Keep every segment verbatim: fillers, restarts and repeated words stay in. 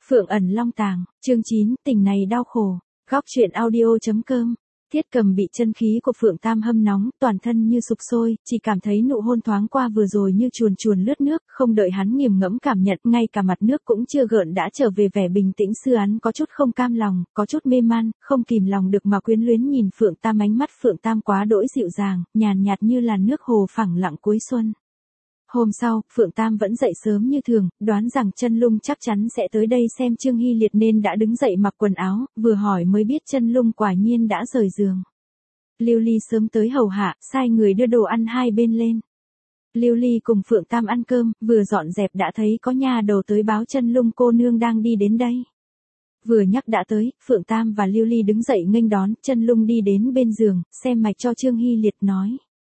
Phượng ẩn long tàng, chương chín, tình này đau khổ. Góc truyện audio.com. Thiết Cầm bị chân khí của Phượng Tam hâm nóng, toàn thân như sục sôi, chỉ cảm thấy nụ hôn thoáng qua vừa rồi như chuồn chuồn lướt nước, không đợi hắn nghiền ngẫm cảm nhận, ngay cả mặt nước cũng chưa gợn đã trở về vẻ bình tĩnh xưa hắn có chút không cam lòng, có chút mê man, không kìm lòng được mà quyến luyến nhìn Phượng Tam, ánh mắt Phượng Tam quá đỗi dịu dàng, nhàn nhạt như là nước hồ phẳng lặng cuối xuân. Hôm sau, Phượng Tam vẫn dậy sớm như thường, đoán rằng Chân Lung chắc chắn sẽ tới đây xem Trương Hy Liệt nên đã đứng dậy mặc quần áo, vừa hỏi mới biết Chân Lung quả nhiên đã rời giường. Lưu Ly sớm tới hầu hạ, sai người đưa đồ ăn hai bên lên. Lưu Ly cùng Phượng Tam ăn cơm, vừa dọn dẹp đã thấy có nha đầu tới báo Chân Lung cô nương đang đi đến đây. Vừa nhắc đã tới, Phượng Tam và Lưu Ly đứng dậy nghênh đón, Chân Lung đi đến bên giường, xem mạch cho Trương Hy Liệt nói.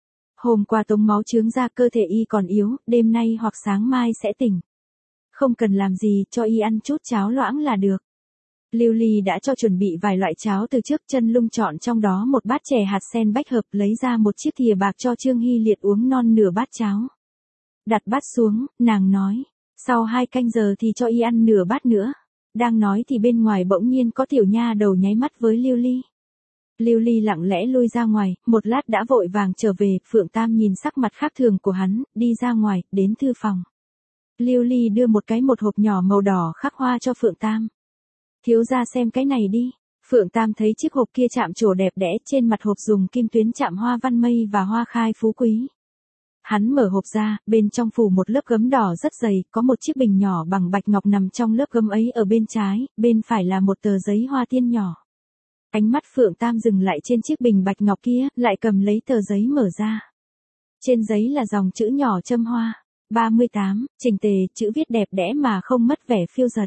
Hôm qua tống máu chướng ra cơ thể y còn yếu, đêm nay hoặc sáng mai sẽ tỉnh. Không cần làm gì, cho y ăn chút cháo loãng là được. Lưu Ly đã cho chuẩn bị vài loại cháo từ trước, Chân Lung chọn trong đó một bát chè hạt sen bách hợp, lấy ra một chiếc thìa bạc cho Trương Hy Liệt uống non nửa bát cháo. Đặt bát xuống, nàng nói, sau hai canh giờ thì cho y ăn nửa bát nữa. Đang nói thì bên ngoài bỗng nhiên có tiểu nha đầu nháy mắt với Lưu Ly. Lưu Ly lặng lẽ lui ra ngoài, một lát đã vội vàng trở về, Phượng Tam nhìn sắc mặt khác thường của hắn, đi ra ngoài, đến thư phòng. Lưu Ly đưa một cái một hộp nhỏ màu đỏ khắc hoa cho Phượng Tam. Thiếu gia xem cái này đi. Phượng Tam thấy chiếc hộp kia chạm trổ đẹp đẽ, trên mặt hộp dùng kim tuyến chạm hoa văn mây và hoa khai phú quý. Hắn mở hộp ra, bên trong phủ một lớp gấm đỏ rất dày, có một chiếc bình nhỏ bằng bạch ngọc nằm trong lớp gấm ấy, ở bên trái, bên phải là một tờ giấy hoa tiên nhỏ. Ánh mắt Phượng Tam dừng lại trên chiếc bình bạch ngọc kia, lại cầm lấy tờ giấy mở ra. Trên giấy là dòng chữ nhỏ châm hoa. ba mươi tám, chỉnh tề, chữ viết đẹp đẽ mà không mất vẻ phiêu dật.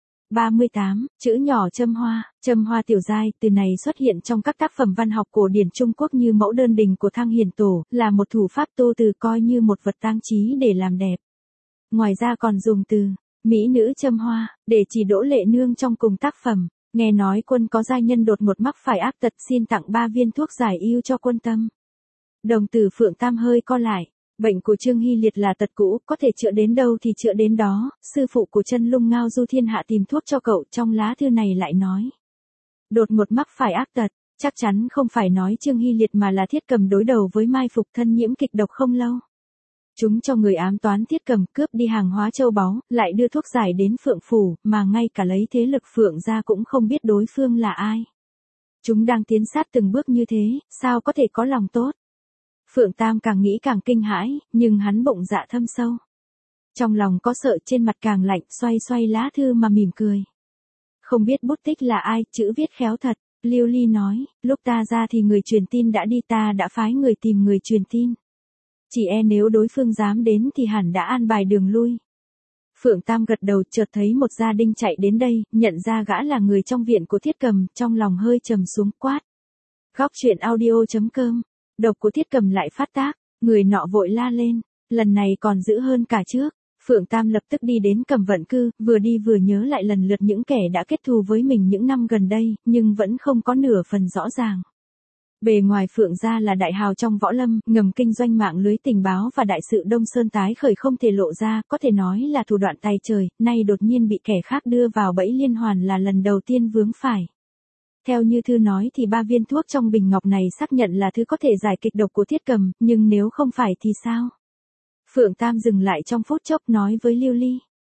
ba mươi tám, chữ nhỏ châm hoa, châm hoa tiểu giai, từ này xuất hiện trong các tác phẩm văn học cổ điển Trung Quốc như Mẫu đơn đình của Thăng Hiền Tổ, là một thủ pháp tô từ coi như một vật tang trí để làm đẹp. Ngoài ra còn dùng từ, mỹ nữ châm hoa, để chỉ Đỗ Lệ Nương trong cùng tác phẩm. Nghe nói quân có giai nhân đột ngột mắc phải ác tật, xin tặng ba viên thuốc giải ưu cho quân tâm. Đồng tử Phượng Tam hơi co lại, bệnh của Trương Hy Liệt là tật cũ, có thể chữa đến đâu thì chữa đến đó, sư phụ của Chân Lung ngao du thiên hạ tìm thuốc cho cậu, trong lá thư này lại nói. Đột ngột mắc phải ác tật, chắc chắn không phải nói Trương Hy Liệt mà là Thiết Cầm đối đầu với Mai Phục thân nhiễm kịch độc không lâu. Chúng cho người ám toán Thiết Cầm, cướp đi hàng hóa châu báu, lại đưa thuốc giải đến Phượng Phủ, mà ngay cả lấy thế lực Phượng ra cũng không biết đối phương là ai. Chúng đang tiến sát từng bước như thế, sao có thể có lòng tốt? Phượng Tam càng nghĩ càng kinh hãi, nhưng hắn bụng dạ thâm sâu. Trong lòng có sợ, trên mặt càng lạnh, xoay xoay lá thư mà mỉm cười. Không biết bút tích là ai, chữ viết khéo thật. Lưu Ly nói, lúc ta ra thì người truyền tin đã đi, ta đã phái người tìm người truyền tin. Chỉ e nếu đối phương dám đến thì hẳn đã an bài đường lui. Phượng Tam gật đầu, chợt thấy một gia đình chạy đến đây, nhận ra gã là người trong viện của Thiết Cầm, trong lòng hơi trầm xuống, quát. Góc truyện audio.com. Độc của Thiết Cầm lại phát tác, người nọ vội la lên, lần này còn dữ hơn cả trước. Phượng Tam lập tức đi đến Cầm Vận Cư, vừa đi vừa nhớ lại lần lượt những kẻ đã kết thù với mình những năm gần đây, nhưng vẫn không có nửa phần rõ ràng. Bề ngoài Phượng gia là đại hào trong võ lâm, ngầm kinh doanh mạng lưới tình báo và đại sự Đông Sơn tái khởi không thể lộ ra, có thể nói là thủ đoạn tay trời, nay đột nhiên bị kẻ khác đưa vào bẫy liên hoàn là lần đầu tiên vướng phải. Theo như thư nói thì ba viên thuốc trong bình ngọc này xác nhận là thứ có thể giải kịch độc của Thiết Cầm, nhưng nếu không phải thì sao? Phượng Tam dừng lại trong phút chốc nói với Lưu Ly.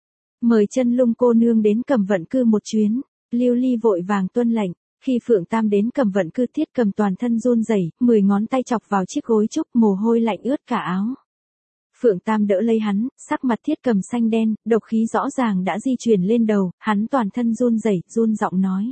Mời Chân Lung cô nương đến Cầm Vận Cư một chuyến. Lưu Ly vội vàng tuân lệnh. Khi Phượng Tam đến Cầm Vận Cư, Thiết Cầm toàn thân run rẩy, mười ngón tay chọc vào chiếc gối trúc, mồ hôi lạnh ướt cả áo. Phượng Tam đỡ lấy hắn, sắc mặt Thiết Cầm xanh đen, độc khí rõ ràng đã di chuyển lên đầu, hắn toàn thân run rẩy, run giọng nói.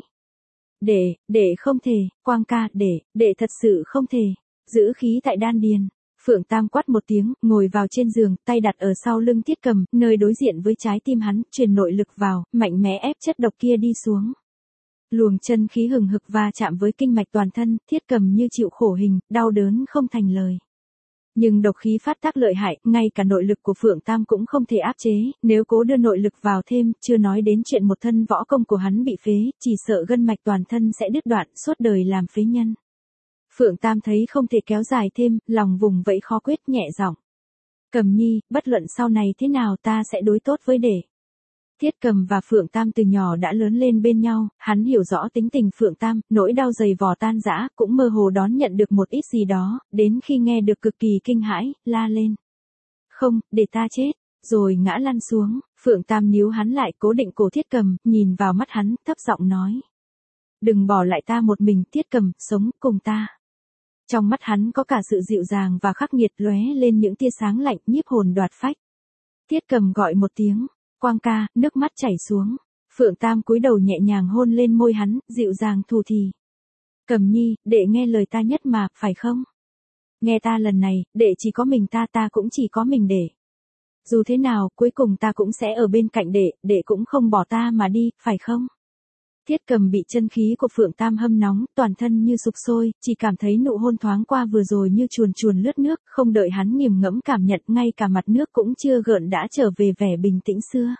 Để, để không thể, Quang ca, để, để thật sự không thể. Giữ khí tại đan điền. Phượng Tam quát một tiếng, ngồi vào trên giường, tay đặt ở sau lưng Thiết Cầm, nơi đối diện với trái tim hắn, truyền nội lực vào, mạnh mẽ ép chất độc kia đi xuống. Luồng chân khí hừng hực va chạm với kinh mạch toàn thân, Thiết Cầm như chịu khổ hình, đau đớn không thành lời. Nhưng độc khí phát tác lợi hại, ngay cả nội lực của Phượng Tam cũng không thể áp chế, nếu cố đưa nội lực vào thêm, chưa nói đến chuyện một thân võ công của hắn bị phế, chỉ sợ gân mạch toàn thân sẽ đứt đoạn, suốt đời làm phế nhân. Phượng Tam thấy không thể kéo dài thêm, lòng vùng vẫy khó quyết, nhẹ giọng. Cầm nhi, bất luận sau này thế nào ta sẽ đối tốt với đệ. Thiết Cầm và Phượng Tam từ nhỏ đã lớn lên bên nhau, hắn hiểu rõ tính tình Phượng Tam, nỗi đau dày vò tan rã, cũng mơ hồ đón nhận được một ít gì đó, đến khi nghe được cực kỳ kinh hãi, la lên. Không, để ta chết, rồi ngã lăn xuống, Phượng Tam níu hắn lại cố định cổ Thiết Cầm, nhìn vào mắt hắn, thấp giọng nói. Đừng bỏ lại ta một mình, Thiết Cầm, sống cùng ta. Trong mắt hắn có cả sự dịu dàng và khắc nghiệt lóe lên những tia sáng lạnh nhiếp hồn đoạt phách. Thiết Cầm gọi một tiếng. Quang ca, nước mắt chảy xuống. Phượng Tam cúi đầu nhẹ nhàng hôn lên môi hắn, dịu dàng thù thì. Cầm nhi, đệ nghe lời ta nhất mà, phải không? Nghe ta lần này, đệ chỉ có mình ta ta cũng chỉ có mình đệ. Dù thế nào, cuối cùng ta cũng sẽ ở bên cạnh đệ, đệ cũng không bỏ ta mà đi, phải không? Thiết Cầm bị chân khí của Phượng Tam hâm nóng, toàn thân như sục sôi, chỉ cảm thấy nụ hôn thoáng qua vừa rồi như chuồn chuồn lướt nước, không đợi hắn nghiền ngẫm cảm nhận, ngay cả mặt nước cũng chưa gợn đã trở về vẻ bình tĩnh xưa.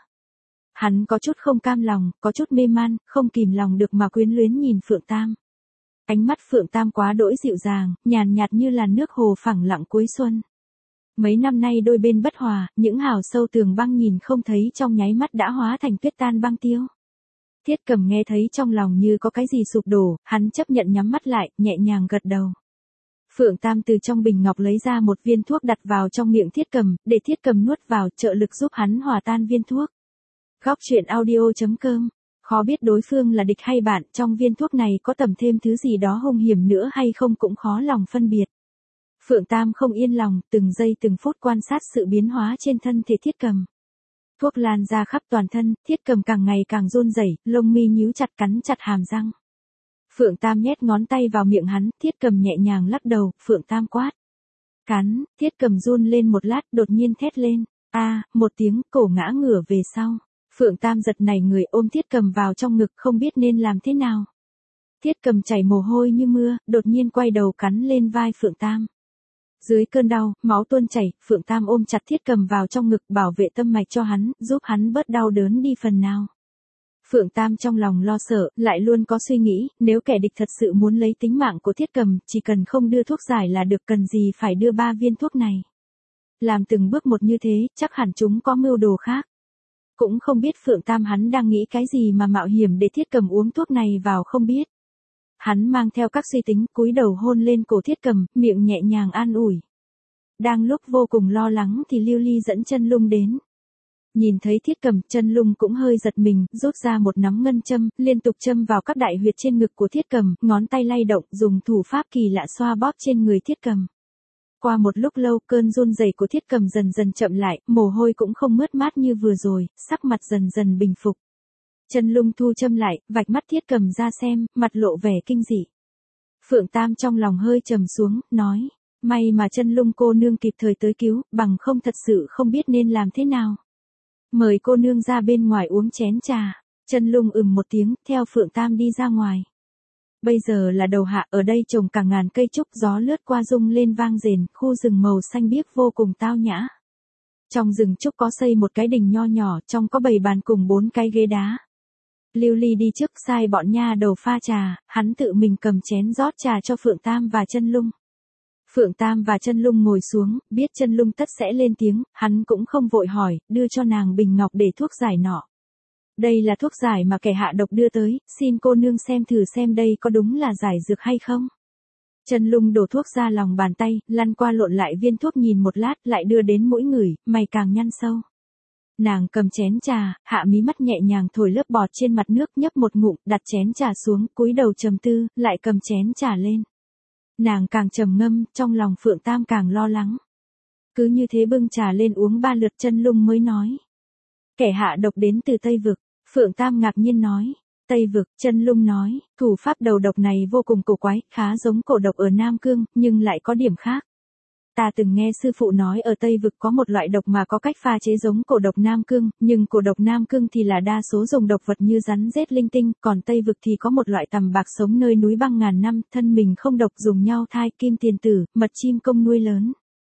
Hắn có chút không cam lòng, có chút mê man, không kìm lòng được mà quyến luyến nhìn Phượng Tam. Ánh mắt Phượng Tam quá đỗi dịu dàng, nhàn nhạt như làn nước hồ phẳng lặng cuối xuân. Mấy năm nay đôi bên bất hòa, những hào sâu tường băng nhìn không thấy trong nháy mắt đã hóa thành tuyết tan băng tiêu. Thiết Cầm nghe thấy trong lòng như có cái gì sụp đổ, hắn chấp nhận nhắm mắt lại, nhẹ nhàng gật đầu. Phượng Tam từ trong bình ngọc lấy ra một viên thuốc đặt vào trong miệng Thiết Cầm, để Thiết Cầm nuốt vào, trợ lực giúp hắn hòa tan viên thuốc. Góc truyện audio chấm com. Khó biết đối phương là địch hay bạn, trong viên thuốc này có tẩm thêm thứ gì đó hung hiểm nữa hay không cũng khó lòng phân biệt. Phượng Tam không yên lòng, từng giây từng phút quan sát sự biến hóa trên thân thể Thiết Cầm. Thuốc lan ra khắp toàn thân, Thiết Cầm càng ngày càng run rẩy, lông mi nhíu chặt cắn chặt hàm răng. Phượng Tam nhét ngón tay vào miệng hắn, Thiết Cầm nhẹ nhàng lắc đầu, Phượng Tam quát. Cắn, Thiết Cầm run lên một lát, đột nhiên thét lên. A, à, một tiếng, cổ ngã ngửa về sau. Phượng Tam giật nảy người ôm Thiết Cầm vào trong ngực không biết nên làm thế nào. Thiết Cầm chảy mồ hôi như mưa, đột nhiên quay đầu cắn lên vai Phượng Tam. Dưới cơn đau, máu tuôn chảy, Phượng Tam ôm chặt Thiết Cầm vào trong ngực bảo vệ tâm mạch cho hắn, giúp hắn bớt đau đớn đi phần nào. Phượng Tam trong lòng lo sợ, lại luôn có suy nghĩ, nếu kẻ địch thật sự muốn lấy tính mạng của Thiết Cầm, chỉ cần không đưa thuốc giải là được, cần gì phải đưa ba viên thuốc này. Làm từng bước một như thế, chắc hẳn chúng có mưu đồ khác. Cũng không biết Phượng Tam hắn đang nghĩ cái gì mà mạo hiểm để Thiết Cầm uống thuốc này vào không biết. Hắn mang theo các suy tính, cúi đầu hôn lên cổ Thiết Cầm, miệng nhẹ nhàng an ủi. Đang lúc vô cùng lo lắng thì Lưu Ly dẫn Chân Lung đến. Nhìn thấy Thiết Cầm, Chân Lung cũng hơi giật mình, rút ra một nắm ngân châm, liên tục châm vào các đại huyệt trên ngực của Thiết Cầm, ngón tay lay động, dùng thủ pháp kỳ lạ xoa bóp trên người Thiết Cầm. Qua một lúc lâu, cơn run rẩy của Thiết Cầm dần dần chậm lại, mồ hôi cũng không mướt mát như vừa rồi, sắc mặt dần dần bình phục. Chân Lung thu châm lại, vạch mắt Thiết Cầm ra xem, mặt lộ vẻ kinh dị. Phượng Tam trong lòng hơi trầm xuống, nói, may mà Chân Lung cô nương kịp thời tới cứu, bằng không thật sự không biết nên làm thế nào. Mời cô nương ra bên ngoài uống chén trà. Chân Lung ừm một tiếng, theo Phượng Tam đi ra ngoài. Bây giờ là đầu hạ, ở đây trồng cả ngàn cây trúc, gió lướt qua rung lên vang rền, khu rừng màu xanh biếc vô cùng tao nhã. Trong rừng trúc có xây một cái đình nho nhỏ, trong có bảy bàn cùng bốn cái ghế đá. Lưu Ly đi trước sai bọn nha đầu pha trà, hắn tự mình cầm chén rót trà cho Phượng Tam và Chân Lung. Phượng Tam và Chân Lung ngồi xuống, biết Chân Lung tất sẽ lên tiếng, hắn cũng không vội hỏi, đưa cho nàng bình ngọc để thuốc giải nọ. Đây là thuốc giải mà kẻ hạ độc đưa tới, xin cô nương xem thử xem đây có đúng là giải dược hay không. Chân Lung đổ thuốc ra lòng bàn tay, lăn qua lộn lại viên thuốc nhìn một lát, lại đưa đến mũi ngửi, mày càng nhăn sâu. Nàng cầm chén trà, hạ mí mắt nhẹ nhàng thổi lớp bọt trên mặt nước, nhấp một ngụm, đặt chén trà xuống, cúi đầu trầm tư, lại cầm chén trà lên. Nàng càng trầm ngâm, trong lòng Phượng Tam càng lo lắng. Cứ như thế bưng trà lên uống ba lượt, Chân Lung mới nói. Kẻ hạ độc đến từ Tây Vực. Phượng Tam ngạc nhiên nói. Tây Vực, Chân Lung nói, thủ pháp đầu độc này vô cùng cổ quái, khá giống cổ độc ở Nam Cương, nhưng lại có điểm khác. Ta từng nghe sư phụ nói ở Tây Vực có một loại độc mà có cách pha chế giống cổ độc Nam Cương, nhưng cổ độc Nam Cương thì là đa số dùng độc vật như rắn rết linh tinh, còn Tây Vực thì có một loại tằm bạc sống nơi núi băng ngàn năm, thân mình không độc, dùng nhau thai, kim tiền tử, mật chim công nuôi lớn.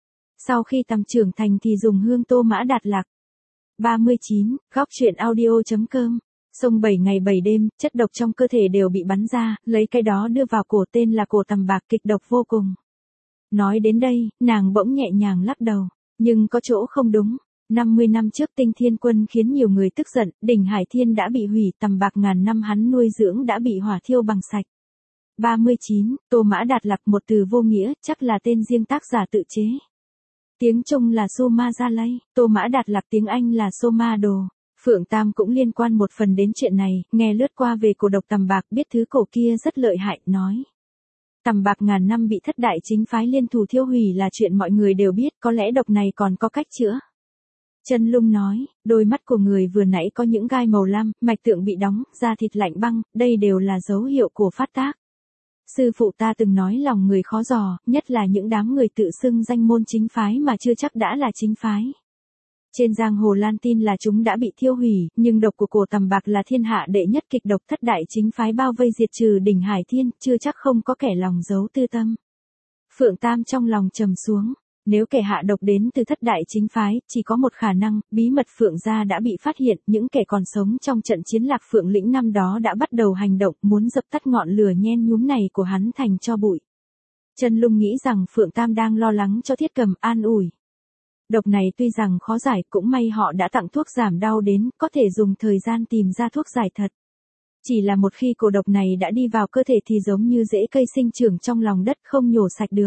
Sau khi tằm trưởng thành thì dùng hương tô mã đạt lạc. ba mươi chín, góc truyện audio chấm com. Sông bảy ngày bảy đêm, chất độc trong cơ thể đều bị bắn ra, lấy cái đó đưa vào cổ, tên là cổ tằm bạc, kịch độc vô cùng. Nói đến đây, nàng bỗng nhẹ nhàng lắc đầu, nhưng có chỗ không đúng. năm mươi năm trước Tinh Thiên Quân khiến nhiều người tức giận, đỉnh Hải Thiên đã bị hủy, tầm bạc ngàn năm hắn nuôi dưỡng đã bị hỏa thiêu bằng sạch. ba mươi chín, Tô Mã Đạt Lạc, một từ vô nghĩa, chắc là tên riêng tác giả tự chế. Tiếng Trung là Soma Gia Tô Mã Đạt Lạc tiếng Anh là Soma Đồ. Phượng Tam cũng liên quan một phần đến chuyện này, nghe lướt qua về cổ độc tầm bạc biết thứ cổ kia rất lợi hại, nói. Tầm bạc ngàn năm bị thất đại chính phái liên thủ thiêu hủy là chuyện mọi người đều biết, có lẽ độc này còn có cách chữa. Chân Lung nói, đôi mắt của người vừa nãy có những gai màu lam, mạch tượng bị đóng, da thịt lạnh băng, đây đều là dấu hiệu của phát tác. Sư phụ ta từng nói lòng người khó dò, nhất là những đám người tự xưng danh môn chính phái mà chưa chắc đã là chính phái. Trên giang hồ lan tin là chúng đã bị thiêu hủy, nhưng độc của cổ tầm bạc là thiên hạ đệ nhất kịch độc, thất đại chính phái bao vây diệt trừ đỉnh Hải Thiên, chưa chắc không có kẻ lòng giấu tư tâm. Phượng Tam trong lòng trầm xuống, nếu kẻ hạ độc đến từ thất đại chính phái, chỉ có một khả năng, bí mật Phượng gia đã bị phát hiện, những kẻ còn sống trong trận chiến Lạc Phượng lĩnh năm đó đã bắt đầu hành động, muốn dập tắt ngọn lửa nhen nhúm này của hắn thành tro bụi. Chân Lung nghĩ rằng Phượng Tam đang lo lắng cho Thiết Cầm, an ủi. Độc này tuy rằng khó giải, cũng may họ đã tặng thuốc giảm đau đến, có thể dùng thời gian tìm ra thuốc giải thật. Chỉ là một khi cổ độc này đã đi vào cơ thể thì giống như rễ cây sinh trưởng trong lòng đất không nhổ sạch được.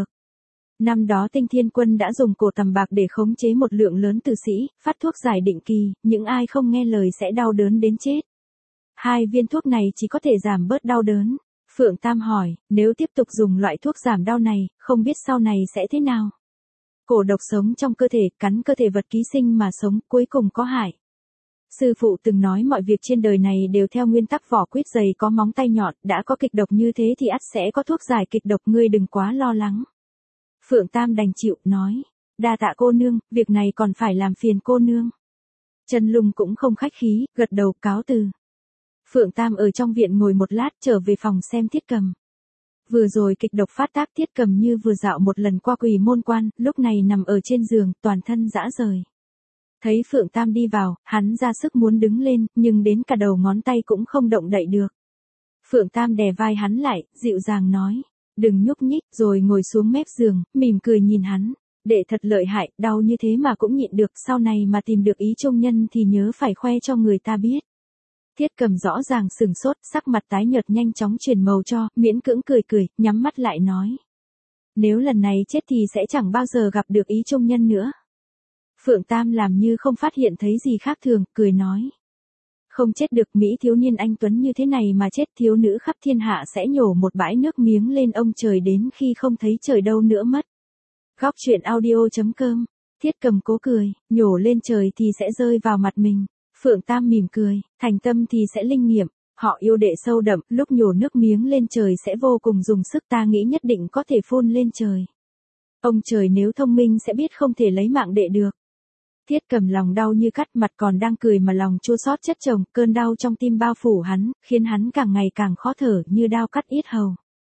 Năm đó Tinh Thiên Quân đã dùng cổ tầm bạc để khống chế một lượng lớn tử sĩ, phát thuốc giải định kỳ, những ai không nghe lời sẽ đau đớn đến chết. Hai viên thuốc này chỉ có thể giảm bớt đau đớn. Phượng Tam hỏi, nếu tiếp tục dùng loại thuốc giảm đau này, không biết sau này sẽ thế nào? Cổ độc sống trong cơ thể, cắn cơ thể vật ký sinh mà sống, cuối cùng có hại. Sư phụ từng nói mọi việc trên đời này đều theo nguyên tắc vỏ quýt dày có móng tay nhọn, đã có kịch độc như thế thì ắt sẽ có thuốc giải kịch độc, ngươi đừng quá lo lắng. Phượng Tam đành chịu, nói, đa tạ cô nương, việc này còn phải làm phiền cô nương. Chân Lung cũng không khách khí, gật đầu cáo từ. Phượng Tam ở trong viện ngồi một lát, trở về phòng xem Thiết Cầm. Vừa rồi kịch độc phát tác, Thiết Cầm như vừa dạo một lần qua Quỳ Môn Quan, lúc này nằm ở trên giường, toàn thân rã rời. Thấy Phượng Tam đi vào, hắn ra sức muốn đứng lên, nhưng đến cả đầu ngón tay cũng không động đậy được. Phượng Tam đè vai hắn lại, dịu dàng nói, đừng nhúc nhích, rồi ngồi xuống mép giường, mỉm cười nhìn hắn. Đệ thật lợi hại, đau như thế mà cũng nhịn được, sau này mà tìm được ý trung nhân thì nhớ phải khoe cho người ta biết. Thiết Cầm rõ ràng sừng sốt, sắc mặt tái nhợt nhanh chóng chuyển màu cho, miễn cưỡng cười cười, nhắm mắt lại nói. Nếu lần này chết thì sẽ chẳng bao giờ gặp được ý trung nhân nữa. Phượng Tam làm như không phát hiện thấy gì khác thường, cười nói. Không chết được, Mỹ thiếu niên anh tuấn như thế này mà chết, thiếu nữ khắp thiên hạ sẽ nhổ một bãi nước miếng lên ông trời đến khi không thấy trời đâu nữa mất. Góc truyện audio chấm com, Thiết Cầm cố cười, nhổ lên trời thì sẽ rơi vào mặt mình. Phượng Tam mỉm cười, thành tâm thì sẽ linh nghiệm, họ yêu đệ sâu đậm, lúc nhổ nước miếng lên trời sẽ vô cùng dùng sức, ta nghĩ nhất định có thể phun lên trời. Ông trời nếu thông minh sẽ biết không thể lấy mạng đệ được. Thiết Cầm lòng đau như cắt, mặt còn đang cười mà lòng chua xót chất chồng, cơn đau trong tim bao phủ hắn, khiến hắn càng ngày càng khó thở như đao cắt yết hầu.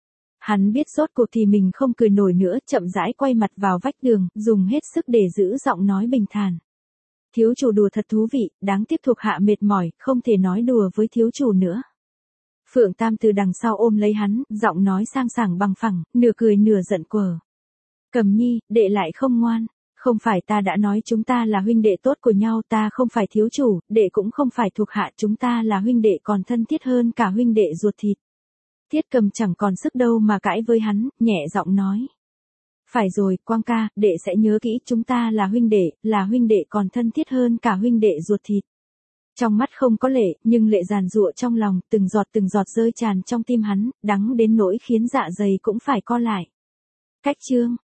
Hắn biết rốt cuộc thì mình không cười nổi nữa, chậm rãi quay mặt vào vách tường, dùng hết sức để giữ giọng nói bình thản. Thiếu chủ đùa thật thú vị, đáng tiếc thuộc hạ mệt mỏi, không thể nói đùa với thiếu chủ nữa. Phượng Tam từ đằng sau ôm lấy hắn, giọng nói sang sảng bằng phẳng, nửa cười nửa giận quở. Cầm nhi, đệ lại không ngoan. Không phải ta đã nói chúng ta là huynh đệ tốt của nhau, ta không phải thiếu chủ, đệ cũng không phải thuộc hạ, chúng ta là huynh đệ còn thân thiết hơn cả huynh đệ ruột thịt. Thiết Cầm chẳng còn sức đâu mà cãi với hắn, nhẹ giọng nói. Phải rồi, Quang ca, đệ sẽ nhớ kỹ, chúng ta là huynh đệ, là huynh đệ còn thân thiết hơn cả huynh đệ ruột thịt. Trong mắt không có lệ, nhưng lệ giàn giụa trong lòng, từng giọt từng giọt rơi tràn trong tim hắn, đắng đến nỗi khiến dạ dày cũng phải co lại. Cách chương